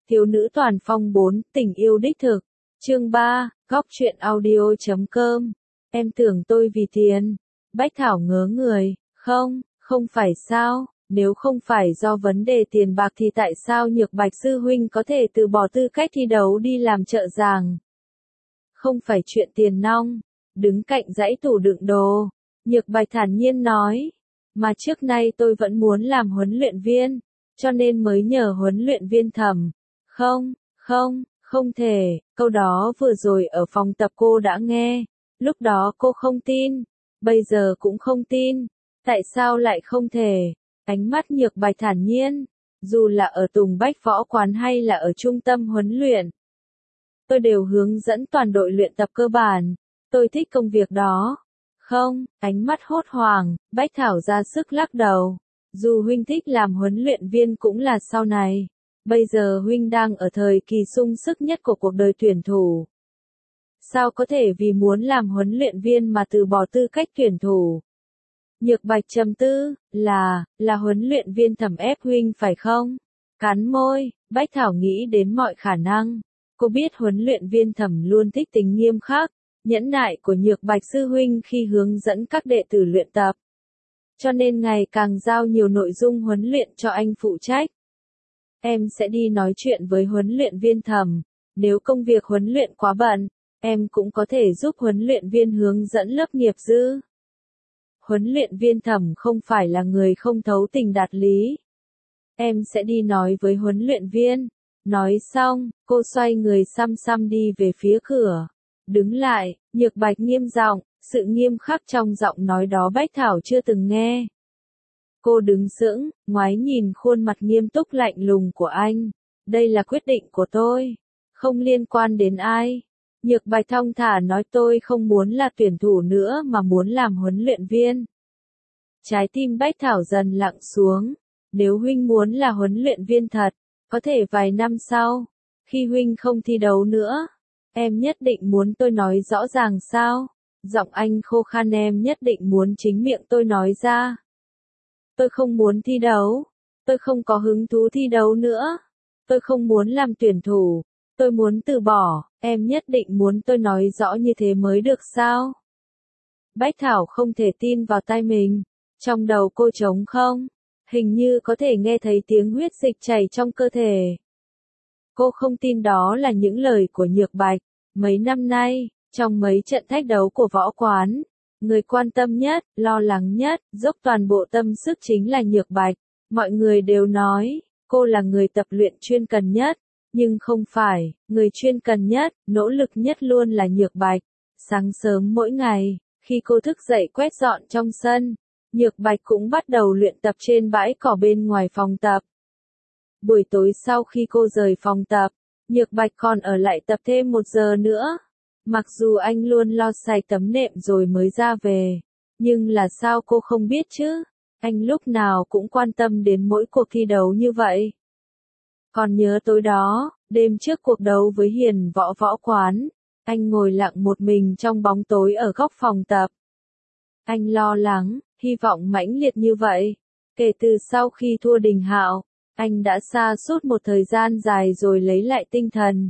Thiếu nữ toàn phong 4, tình yêu đích thực. Chương 3, góc truyện audio.com. Em tưởng tôi vì tiền. Bách Thảo ngớ người, không phải sao, nếu không phải do vấn đề tiền bạc thì tại sao Nhược Bạch sư huynh có thể từ bỏ tư cách thi đấu đi làm trợ giảng? Không phải chuyện tiền nong. Đứng cạnh dãy tủ đựng đồ, Nhược Bạch thản nhiên nói, mà trước nay tôi vẫn muốn làm huấn luyện viên, cho nên mới nhờ huấn luyện viên Thẩm. Không thể, câu đó vừa rồi ở phòng tập cô đã nghe, lúc đó cô không tin, bây giờ cũng không tin, tại sao lại không thể? Ánh mắt Nhược Bạch thản nhiên, dù là ở Tùng Bách Võ Quán hay là ở trung tâm huấn luyện, tôi đều hướng dẫn toàn đội luyện tập cơ bản, tôi thích công việc đó. Không, ánh mắt hốt hoảng, Bách Thảo ra sức lắc đầu, dù huynh thích làm huấn luyện viên cũng là sau này. Bây giờ huynh đang ở thời kỳ sung sức nhất của cuộc đời tuyển thủ. Sao có thể vì muốn làm huấn luyện viên mà từ bỏ tư cách tuyển thủ? Nhược Bạch trầm tư, là huấn luyện viên Thẩm ép huynh phải không? Cắn môi, Bách Thảo nghĩ đến mọi khả năng. Cô biết huấn luyện viên Thẩm luôn thích tính nghiêm khắc, nhẫn nại của Nhược Bạch sư huynh khi hướng dẫn các đệ tử luyện tập. Cho nên ngày càng giao nhiều nội dung huấn luyện cho anh phụ trách. Em sẽ đi nói chuyện với huấn luyện viên Thẩm, nếu công việc huấn luyện quá bận, em cũng có thể giúp huấn luyện viên hướng dẫn lớp nghiệp dư. Huấn luyện viên Thẩm không phải là người không thấu tình đạt lý. Em sẽ đi nói với huấn luyện viên. Nói xong, cô xoay người xăm xăm đi về phía cửa. Đứng lại, Nhược Bạch nghiêm giọng, sự nghiêm khắc trong giọng nói đó Bách Thảo chưa từng nghe. Cô đứng sững, ngoái nhìn khuôn mặt nghiêm túc lạnh lùng của anh. Đây là quyết định của tôi, không liên quan đến ai. Nhược Bạch thong thả nói tôi không muốn là tuyển thủ nữa mà muốn làm huấn luyện viên. Trái tim Bách Thảo dần lặng xuống. Nếu huynh muốn là huấn luyện viên thật, có thể vài năm sau, khi huynh không thi đấu nữa, em nhất định muốn tôi nói rõ ràng sao? Giọng anh khô khan, em nhất định muốn chính miệng tôi nói ra. Tôi không muốn thi đấu, tôi không có hứng thú thi đấu nữa, tôi không muốn làm tuyển thủ, tôi muốn từ bỏ, em nhất định muốn tôi nói rõ như thế mới được sao? Bách Thảo không thể tin vào tai mình, trong đầu cô trống không, hình như có thể nghe thấy tiếng huyết dịch chảy trong cơ thể. Cô không tin đó là những lời của Nhược Bạch. Mấy năm nay, trong mấy trận thách đấu của võ quán, người quan tâm nhất, lo lắng nhất, dốc toàn bộ tâm sức chính là Nhược Bạch. Mọi người đều nói, cô là người tập luyện chuyên cần nhất, nhưng không phải, người chuyên cần nhất, nỗ lực nhất luôn là Nhược Bạch. Sáng sớm mỗi ngày, khi cô thức dậy quét dọn trong sân, Nhược Bạch cũng bắt đầu luyện tập trên bãi cỏ bên ngoài phòng tập. Buổi tối sau khi cô rời phòng tập, Nhược Bạch còn ở lại tập thêm 1 giờ nữa. Mặc dù anh luôn lo xài tấm nệm rồi mới ra về, nhưng là sao cô không biết chứ? Anh lúc nào cũng quan tâm đến mỗi cuộc thi đấu như vậy. Còn nhớ tối đó, đêm trước cuộc đấu với Hiền Võ Quán, anh ngồi lặng một mình trong bóng tối ở góc phòng tập. Anh lo lắng, hy vọng mãnh liệt như vậy. Kể từ sau khi thua Đình Hạo, anh đã sa sút một thời gian dài rồi lấy lại tinh thần.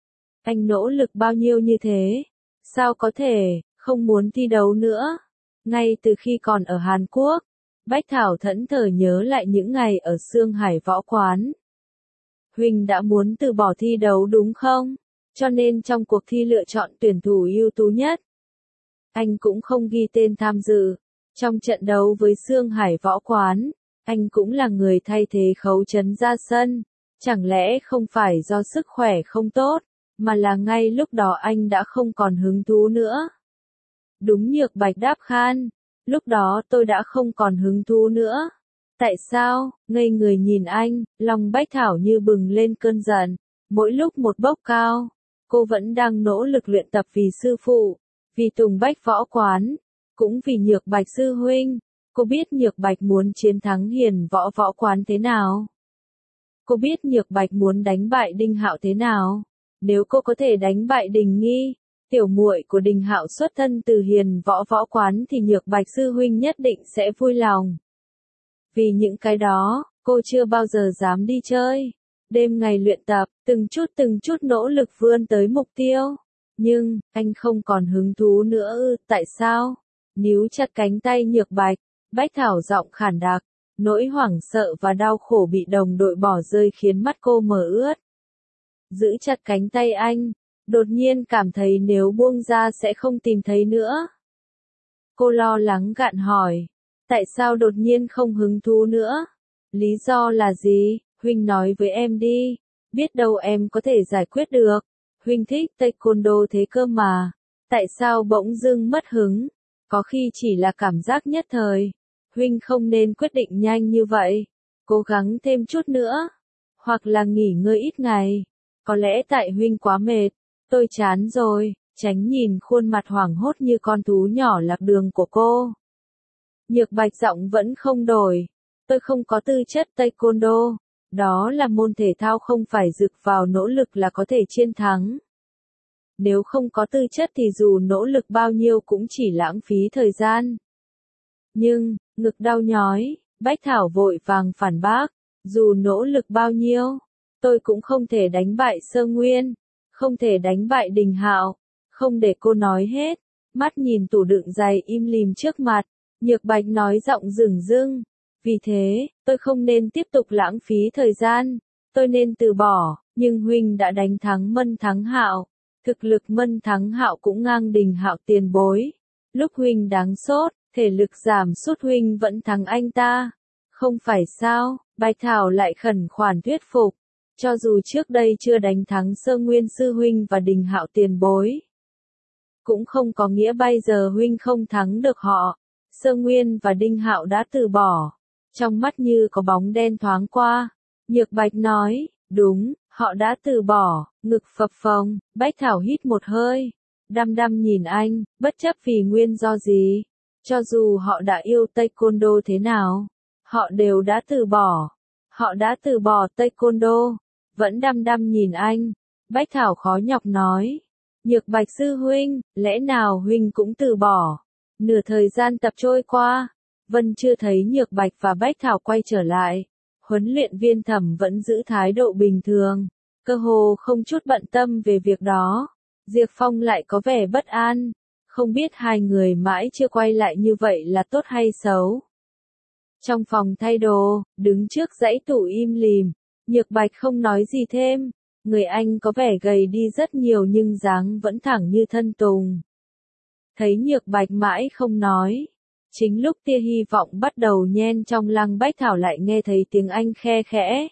Anh nỗ lực bao nhiêu như thế, sao có thể không muốn thi đấu nữa? Ngay từ khi còn ở Hàn Quốc, Bách Thảo thẫn thờ nhớ lại những ngày ở Sương Hải Võ Quán. Huynh đã muốn từ bỏ thi đấu đúng không? Cho nên trong cuộc thi lựa chọn tuyển thủ ưu tú nhất, anh cũng không ghi tên tham dự. Trong trận đấu với Sương Hải Võ Quán, anh cũng là người thay thế Khấu Trấn ra sân. Chẳng lẽ không phải do sức khỏe không tốt, mà là ngay lúc đó anh đã không còn hứng thú nữa? Đúng, Nhược Bạch đáp khan. Lúc đó tôi đã không còn hứng thú nữa. Tại sao? Ngây người nhìn anh, lòng Bách Thảo như bừng lên cơn giận. Mỗi lúc một bốc cao, cô vẫn đang nỗ lực luyện tập vì sư phụ, vì Tùng Bách Võ Quán, cũng vì Nhược Bạch sư huynh. Cô biết Nhược Bạch muốn chiến thắng Hiền Võ Quán thế nào. Cô biết Nhược Bạch muốn đánh bại Đinh Hạo thế nào. Nếu cô có thể đánh bại Đình Nghi, tiểu muội của Đình Hạo xuất thân từ Hiền Võ Quán, thì Nhược Bạch sư huynh nhất định sẽ vui lòng. Vì những cái đó, cô chưa bao giờ dám đi chơi. đêm ngày luyện tập, từng chút nỗ lực vươn tới mục tiêu. Nhưng, anh không còn hứng thú nữa ư, tại sao? Níu chặt cánh tay Nhược Bạch, Bách Thảo giọng khản đặc, nỗi hoảng sợ và đau khổ bị đồng đội bỏ rơi khiến mắt cô mờ ướt. Giữ chặt cánh tay anh, đột nhiên cảm thấy nếu buông ra sẽ không tìm thấy nữa. Cô lo lắng gạn hỏi, tại sao đột nhiên không hứng thú nữa? Lý do là gì? Huynh nói với em đi, biết đâu em có thể giải quyết được. Huynh thích taekwondo thế cơ mà, tại sao bỗng dưng mất hứng? Có khi chỉ là cảm giác nhất thời. Huynh không nên quyết định nhanh như vậy, cố gắng thêm chút nữa, hoặc là nghỉ ngơi ít ngày. Có lẽ tại Huynh quá mệt, tôi chán rồi. Tránh nhìn khuôn mặt hoảng hốt như con thú nhỏ lạc đường của cô. Nhược Bạch giọng vẫn không đổi. Tôi không có tư chất taekwondo. Đó là môn thể thao không phải dựa vào nỗ lực là có thể chiến thắng. Nếu không có tư chất thì dù nỗ lực bao nhiêu cũng chỉ lãng phí thời gian. Nhưng, ngực đau nhói, Bách Thảo vội vàng phản bác. Dù nỗ lực bao nhiêu, tôi cũng không thể đánh bại Sơ Nguyên, không thể đánh bại Đình Hạo. Không để cô nói hết, mắt nhìn tủ đựng giày im lìm trước mặt, Nhược Bạch nói giọng dửng dưng. Vì thế, tôi không nên tiếp tục lãng phí thời gian, tôi nên từ bỏ, nhưng Huynh đã đánh thắng Mân Thắng Hạo. Thực lực Mân Thắng Hạo cũng ngang Đình Hạo tiền bối. Lúc Huynh đáng sốt, thể lực giảm sút Huynh vẫn thắng anh ta. Không phải sao? Bạch Thảo lại khẩn khoản thuyết phục. Cho dù trước đây chưa đánh thắng Sơ Nguyên sư huynh và Đình Hạo tiền bối, cũng không có nghĩa bây giờ Huynh không thắng được họ. Sơ Nguyên và Đinh Hạo đã từ bỏ. Trong mắt như có bóng đen thoáng qua. Nhược Bạch nói, đúng, họ đã từ bỏ. Ngực phập phồng, Bách Thảo hít một hơi. Đăm đăm nhìn anh, bất chấp vì nguyên do gì. Cho dù họ đã yêu taekwondo thế nào, họ đều đã từ bỏ. Họ đã từ bỏ taekwondo. Vẫn đăm đăm nhìn anh. Bách Thảo khó nhọc nói. Nhược Bạch sư huynh, lẽ nào huynh cũng từ bỏ? Nửa thời gian tập trôi qua, Vân chưa thấy Nhược Bạch và Bách Thảo quay trở lại. Huấn luyện viên Thẩm vẫn giữ thái độ bình thường, cơ hồ không chút bận tâm về việc đó. Diệp Phong lại có vẻ bất an, không biết hai người mãi chưa quay lại như vậy là tốt hay xấu. Trong phòng thay đồ, đứng trước dãy tủ im lìm, Nhược Bạch không nói gì thêm. Người anh có vẻ gầy đi rất nhiều nhưng dáng vẫn thẳng như thân tùng. Thấy Nhược Bạch mãi không nói. Chính lúc tia hy vọng bắt đầu nhen trong Lăng Bách Thảo lại nghe thấy tiếng anh khe khẽ.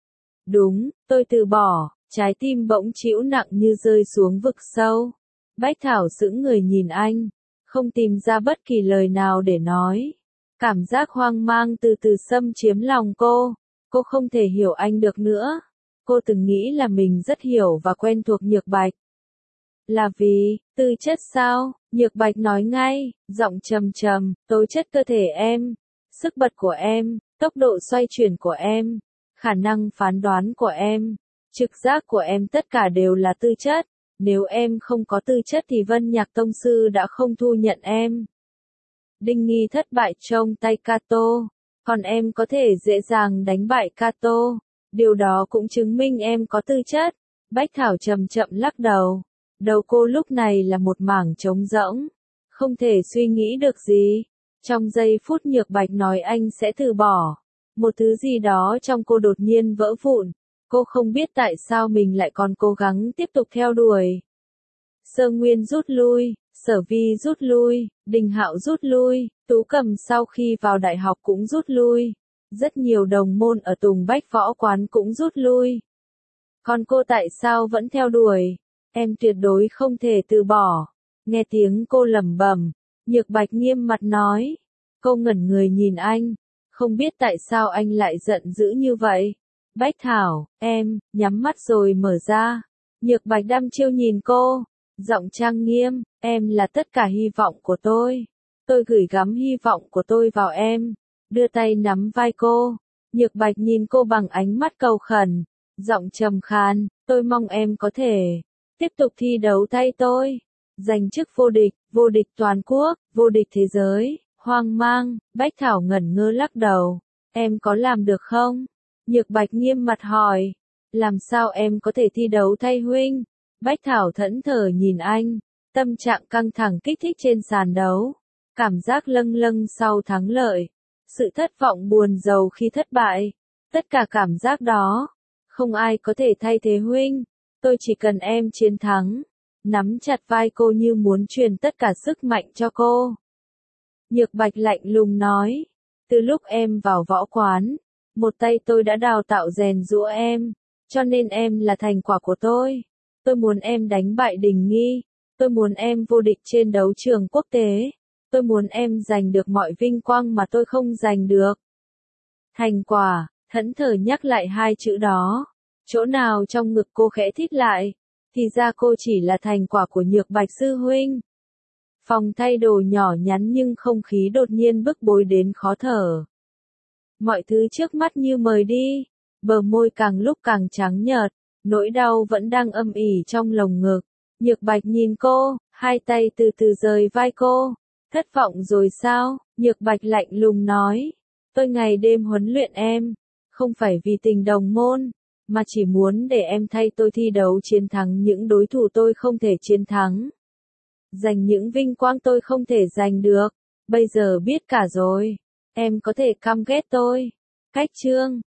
Đúng, tôi từ bỏ, trái tim bỗng trĩu nặng như rơi xuống vực sâu. Bách Thảo sững người nhìn anh, không tìm ra bất kỳ lời nào để nói. Cảm giác hoang mang từ từ xâm chiếm lòng cô không thể hiểu anh được nữa. Cô từng nghĩ là mình rất hiểu và quen thuộc Nhược Bạch. Là vì, tư chất sao? Nhược Bạch nói ngay, giọng trầm trầm, tố chất cơ thể em, sức bật của em, tốc độ xoay chuyển của em, khả năng phán đoán của em, trực giác của em tất cả đều là tư chất. Nếu em không có tư chất thì Vân Nhạc Tông Sư đã không thu nhận em. Đinh Nghi thất bại trong tay Kato, còn em có thể dễ dàng đánh bại Kato. Điều đó cũng chứng minh em có tư chất. Bách Thảo chậm chậm lắc đầu. Đầu cô lúc này là một mảng trống rỗng. Không thể suy nghĩ được gì. Trong giây phút Nhược Bạch nói anh sẽ từ bỏ. Một thứ gì đó trong cô đột nhiên vỡ vụn. Cô không biết tại sao mình lại còn cố gắng tiếp tục theo đuổi. Sơ Nguyên rút lui, Sở Vi rút lui, Đình Hạo rút lui, Tú Cầm sau khi vào đại học cũng rút lui. Rất nhiều đồng môn ở Tùng Bách Võ Quán cũng rút lui. Còn cô tại sao vẫn theo đuổi? Em tuyệt đối không thể từ bỏ. Nghe tiếng cô lẩm bẩm, Nhược Bạch nghiêm mặt nói. Cô ngẩn người nhìn anh, không biết tại sao anh lại giận dữ như vậy. Bách Thảo, em, nhắm mắt rồi mở ra. Nhược Bạch đăm chiêu nhìn cô, giọng trang nghiêm, em là tất cả hy vọng của tôi. Tôi gửi gắm hy vọng của tôi vào em. Đưa tay nắm vai cô. Nhược Bạch nhìn cô bằng ánh mắt cầu khẩn, giọng trầm khan, tôi mong em có thể tiếp tục thi đấu thay tôi, giành chức vô địch toàn quốc, vô địch thế giới. Hoang mang, Bách Thảo ngẩn ngơ lắc đầu. Em có làm được không? Nhược Bạch nghiêm mặt hỏi. Làm sao em có thể thi đấu thay huynh? Bách Thảo thẫn thờ nhìn anh, tâm trạng căng thẳng kích thích trên sàn đấu. Cảm giác lâng lâng sau thắng lợi. Sự thất vọng buồn rầu khi thất bại. Tất cả cảm giác đó. Không ai có thể thay thế huynh. Tôi chỉ cần em chiến thắng. Nắm chặt vai cô như muốn truyền tất cả sức mạnh cho cô. Nhược Bạch lạnh lùng nói. Từ lúc em vào võ quán, một tay tôi đã đào tạo rèn giũa em. Cho nên em là thành quả của tôi. Tôi muốn em đánh bại Đình Nghi. Tôi muốn em vô địch trên đấu trường quốc tế. Tôi muốn em giành được mọi vinh quang mà tôi không giành được. Thành quả, thẫn thờ nhắc lại hai chữ đó. Chỗ nào trong ngực cô khẽ thít lại. Thì ra cô chỉ là thành quả của Nhược Bạch sư huynh. Phòng thay đồ nhỏ nhắn nhưng không khí đột nhiên bức bối đến khó thở. Mọi thứ trước mắt như mời đi. Bờ môi càng lúc càng trắng nhợt. Nỗi đau vẫn đang âm ỉ trong lồng ngực. Nhược Bạch nhìn cô, hai tay từ từ rời vai cô. Thất vọng rồi sao? Nhược Bạch lạnh lùng nói. Tôi ngày đêm huấn luyện em. Không phải vì tình đồng môn. Mà chỉ muốn để em thay tôi thi đấu chiến thắng những đối thủ tôi không thể chiến thắng. Giành những vinh quang tôi không thể giành được. Bây giờ biết cả rồi. Em có thể căm ghét tôi. Cách chương